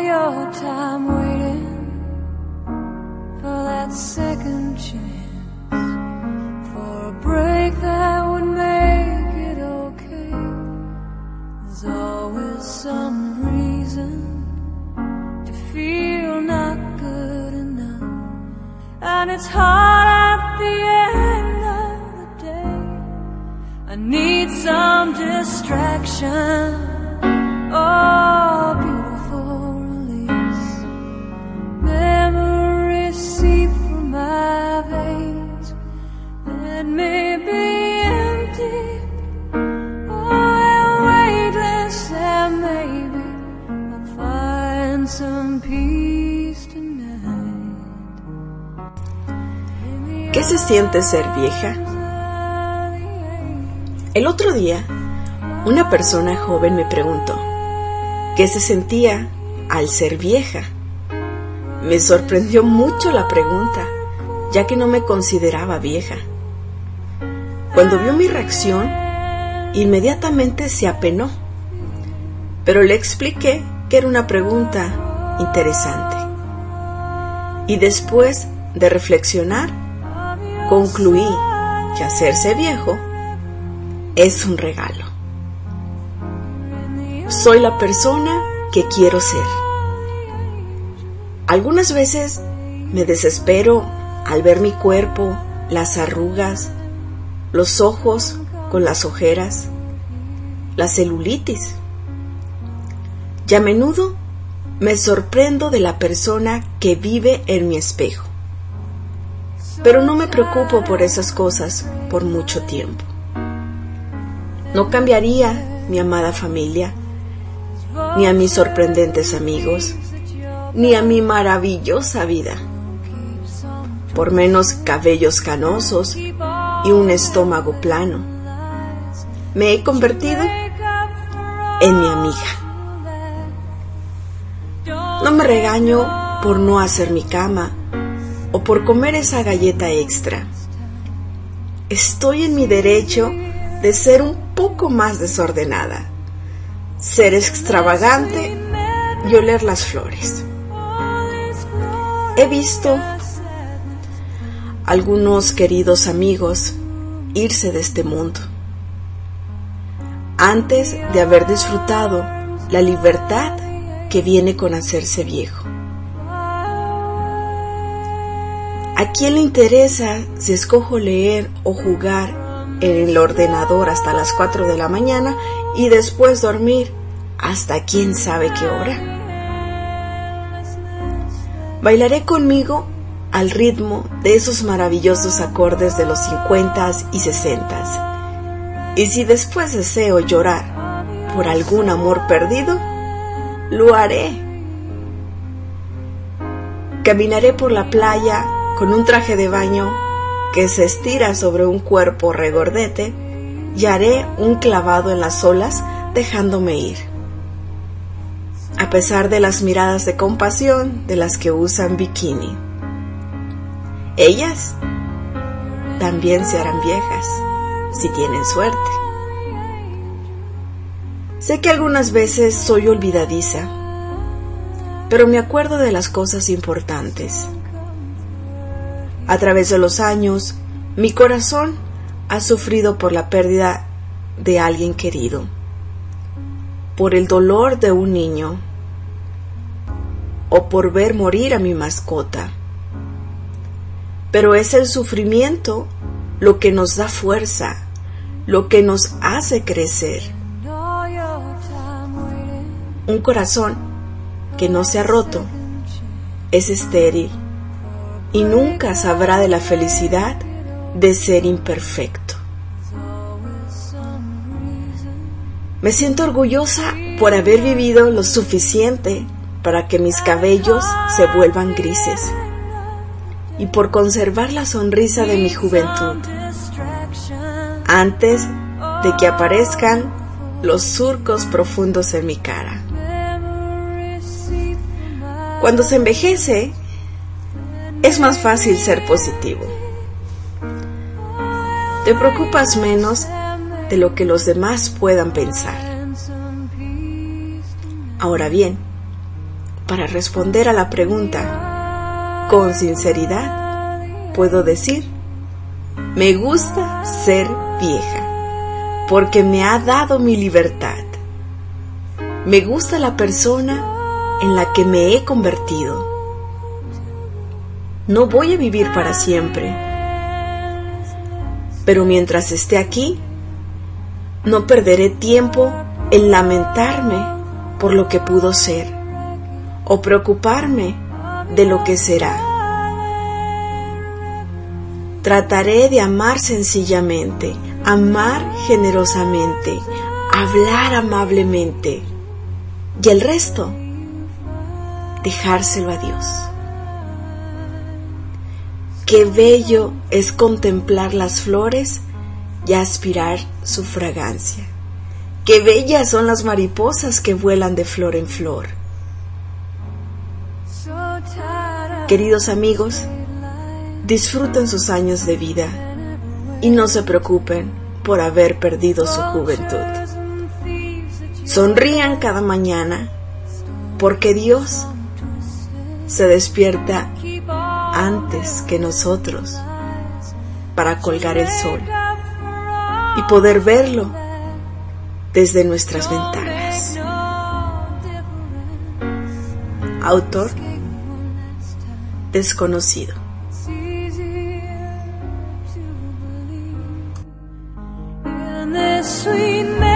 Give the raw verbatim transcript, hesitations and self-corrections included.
your time waiting for that second chance, for a break that would make it okay. There's always some reason to feel not good enough, and it's hard at the end of the day. I need some distraction. Oh, beautiful release. Memories seep from my veins. Let me be empty. Oh, weightless, and maybe I'll find some peace tonight. ¿Qué se siente ser vieja? El otro día, una persona joven me preguntó ¿qué se sentía al ser vieja? Me sorprendió mucho la pregunta, ya que no me consideraba vieja. Cuando vio mi reacción, inmediatamente se apenó, pero le expliqué que era una pregunta interesante. Y después de reflexionar, concluí que hacerse viejo es un regalo. Soy la persona que quiero ser. Algunas veces me desespero al ver mi cuerpo, las arrugas, los ojos con las ojeras, la celulitis. Y a menudo me sorprendo de la persona que vive en mi espejo. Pero no me preocupo por esas cosas por mucho tiempo. No cambiaría mi amada familia, ni a mis sorprendentes amigos, ni a mi maravillosa vida, por menos cabellos canosos y un estómago plano. Me he convertido en mi amiga. No me regaño por no hacer mi cama o por comer esa galleta extra. Estoy en mi derecho de ser un poco más desordenada, ser extravagante y oler las flores. He visto algunos queridos amigos irse de este mundo antes de haber disfrutado la libertad que viene con hacerse viejo. ¿A quién le interesa si escojo leer o jugar en el ordenador hasta las cuatro de la mañana y después dormir hasta quién sabe qué hora? Bailaré conmigo al ritmo de esos maravillosos acordes de los cincuentas y sesentas. Y si después deseo llorar por algún amor perdido, lo haré. Caminaré por la playa con un traje de baño que se estira sobre un cuerpo regordete y haré un clavado en las olas dejándome ir. A pesar de las miradas de compasión de las que usan bikini. Ellas también se harán viejas, si tienen suerte. Sé que algunas veces soy olvidadiza, pero me acuerdo de las cosas importantes. A través de los años, mi corazón ha sufrido por la pérdida de alguien querido, por el dolor de un niño, o por ver morir a mi mascota. Pero es el sufrimiento lo que nos da fuerza, lo que nos hace crecer. Un corazón que no se ha roto es estéril y nunca sabrá de la felicidad de ser imperfecto. Me siento orgullosa por haber vivido lo suficiente para que mis cabellos se vuelvan grises y por conservar la sonrisa de mi juventud antes de que aparezcan los surcos profundos en mi cara. Cuando se envejece, es más fácil ser positivo. Te preocupas menos de lo que los demás puedan pensar. Ahora bien, para responder a la pregunta con sinceridad, puedo decir, me gusta ser vieja, porque me ha dado mi libertad. Me gusta la persona en la que me he convertido. No voy a vivir para siempre, pero mientras esté aquí, no perderé tiempo en lamentarme por lo que pudo ser o preocuparme de lo que será. Trataré de amar sencillamente, amar generosamente, hablar amablemente y el resto, dejárselo a Dios. Qué bello es contemplar las flores y aspirar su fragancia. Qué bellas son las mariposas que vuelan de flor en flor. Queridos amigos, disfruten sus años de vida y no se preocupen por haber perdido su juventud. Sonrían cada mañana porque Dios se despierta antes que nosotros para colgar el sol y poder verlo desde nuestras ventanas. Autor desconocido. Sweet